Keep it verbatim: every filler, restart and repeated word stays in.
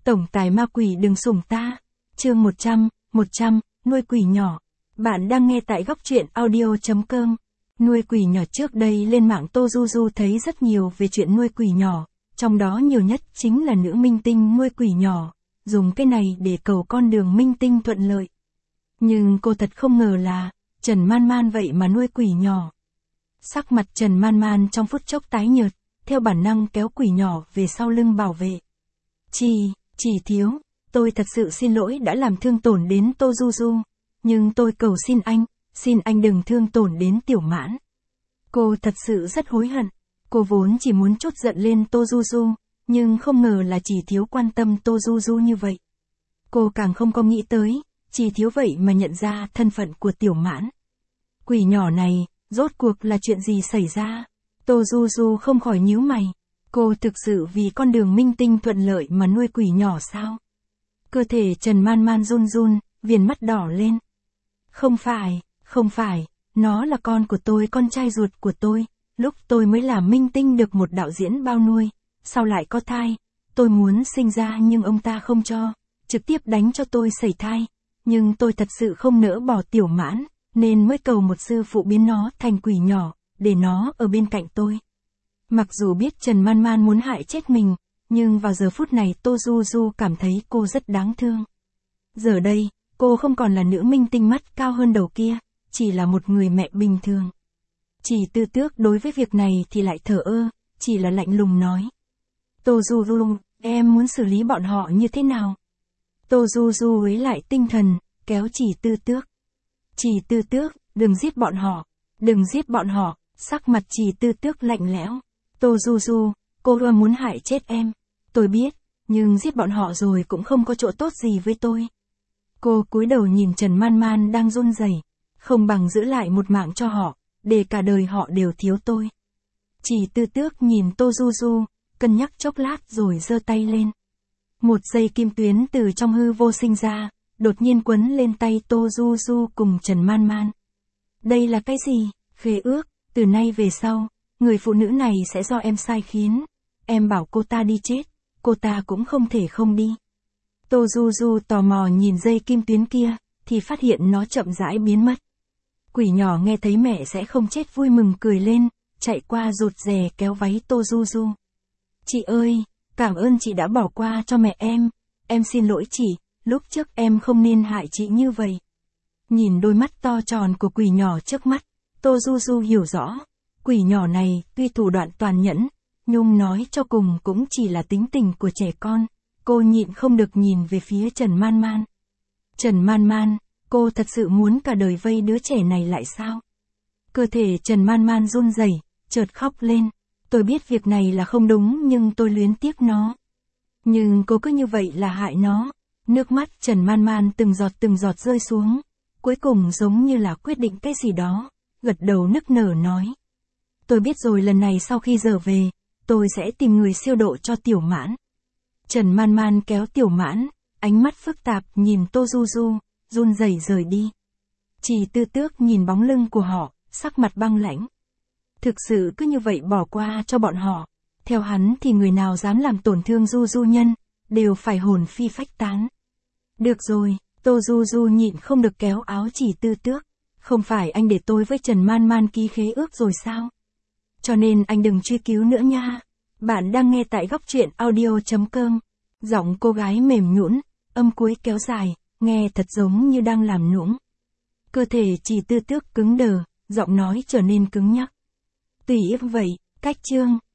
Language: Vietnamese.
Tổng tài ma quỷ đừng sủng ta. Chương một trăm, một trăm, nuôi quỷ nhỏ. Bạn đang nghe tại góc truyện audio chấm com. Nuôi quỷ nhỏ. Trước đây lên mạng Tô Du Du thấy rất nhiều về chuyện nuôi quỷ nhỏ, trong đó nhiều nhất chính là nữ minh tinh nuôi quỷ nhỏ, dùng cái này để cầu con đường minh tinh thuận lợi. Nhưng cô thật không ngờ là, Trần Man Man vậy mà nuôi quỷ nhỏ. Sắc mặt Trần Man Man trong phút chốc tái nhợt, theo bản năng kéo quỷ nhỏ về sau lưng bảo vệ. Chỉ, chỉ thiếu, tôi thật sự xin lỗi đã làm thương tổn đến Tô Du Du, nhưng tôi cầu xin anh, xin anh đừng thương tổn đến Tiểu Mãn. Cô thật sự rất hối hận, cô vốn chỉ muốn trút giận lên Tô Du Du, nhưng không ngờ là Chỉ Thiếu quan tâm Tô Du Du như vậy. Cô càng không có nghĩ tới, Chỉ Thiếu vậy mà nhận ra thân phận của Tiểu Mãn. Quỷ nhỏ này, rốt cuộc là chuyện gì xảy ra? Tô Du Du không khỏi nhíu mày. Cô thực sự vì con đường minh tinh thuận lợi mà nuôi quỷ nhỏ sao? Cơ thể Trần Man Man run run, viền mắt đỏ lên. Không phải, không phải, nó là con của tôi, con trai ruột của tôi. Lúc tôi mới là minh tinh được một đạo diễn bao nuôi, sau lại có thai. Tôi muốn sinh ra nhưng ông ta không cho, trực tiếp đánh cho tôi sẩy thai. Nhưng tôi thật sự không nỡ bỏ Tiểu Mãn, nên mới cầu một sư phụ biến nó thành quỷ nhỏ, để nó ở bên cạnh tôi. Mặc dù biết Trần Man Man muốn hại chết mình, nhưng vào giờ phút này Tô Du Du cảm thấy cô rất đáng thương. Giờ đây, cô không còn là nữ minh tinh mắt cao hơn đầu kia, chỉ là một người mẹ bình thường. Chỉ Tư Tước đối với việc này thì lại thờ ơ, chỉ là lạnh lùng nói. Tô Du Du, em muốn xử lý bọn họ như thế nào? Tô Du Du lấy lại tinh thần, kéo Chỉ Tư Tước. Chỉ Tư Tước, đừng giết bọn họ, đừng giết bọn họ. Sắc mặt Chỉ Tư Tước lạnh lẽo. Tô Du Du, cô luôn muốn hại chết em. Tôi biết, nhưng giết bọn họ rồi cũng không có chỗ tốt gì với tôi. Cô cúi đầu nhìn Trần Man Man đang run rẩy, không bằng giữ lại một mạng cho họ, để cả đời họ đều thiếu tôi. Chỉ Tư Tước nhìn Tô Du Du, cân nhắc chốc lát rồi giơ tay lên. Một dây kim tuyến từ trong hư vô sinh ra, đột nhiên quấn lên tay Tô Du Du cùng Trần Man Man. Đây là cái gì? Khế ước. Từ nay về sau, người phụ nữ này sẽ do em sai khiến. Em bảo cô ta đi chết, cô ta cũng không thể không đi. Tô Du Du tò mò nhìn dây kim tuyến kia, thì phát hiện nó chậm rãi biến mất. Quỷ nhỏ nghe thấy mẹ sẽ không chết vui mừng cười lên, chạy qua rụt rè kéo váy Tô Du Du. Chị ơi, cảm ơn chị đã bỏ qua cho mẹ em. Em xin lỗi chị, lúc trước em không nên hại chị như vậy. Nhìn đôi mắt to tròn của quỷ nhỏ trước mắt, Tô Du Du hiểu rõ, quỷ nhỏ này tuy thủ đoạn toàn nhẫn, nhưng nói cho cùng cũng chỉ là tính tình của trẻ con. Cô nhịn không được nhìn về phía Trần Man Man. Trần Man Man, cô thật sự muốn cả đời vây đứa trẻ này lại sao? Cơ thể Trần Man Man run rẩy, chợt khóc lên. Tôi biết việc này là không đúng nhưng tôi luyến tiếc nó. Nhưng cô cứ như vậy là hại nó. Nước mắt Trần Man Man từng giọt từng giọt rơi xuống, cuối cùng giống như là quyết định cái gì đó. Gật đầu nức nở nói. Tôi biết rồi, lần này sau khi trở về, tôi sẽ tìm người siêu độ cho Tiểu Mãn. Trần Man Man kéo Tiểu Mãn, ánh mắt phức tạp nhìn Tô Du Du, run rẩy rời đi. Chỉ Tư Tước nhìn bóng lưng của họ, sắc mặt băng lãnh. Thực sự cứ như vậy bỏ qua cho bọn họ. Theo hắn thì người nào dám làm tổn thương Du Du nhân, đều phải hồn phi phách tán. Được rồi, Tô Du Du nhịn không được kéo áo Chỉ Tư Tước. Không phải anh để tôi với Trần Man Man ký khế ước rồi sao? Cho nên anh đừng truy cứu nữa nha. Bạn đang nghe tại góc truyện audio chấm com. Giọng cô gái mềm nhũn, âm cuối kéo dài, nghe thật giống như đang làm nũng. Cơ thể Chỉ Tư Tước cứng đờ, giọng nói trở nên cứng nhắc. Tùy ý vậy, cách chương.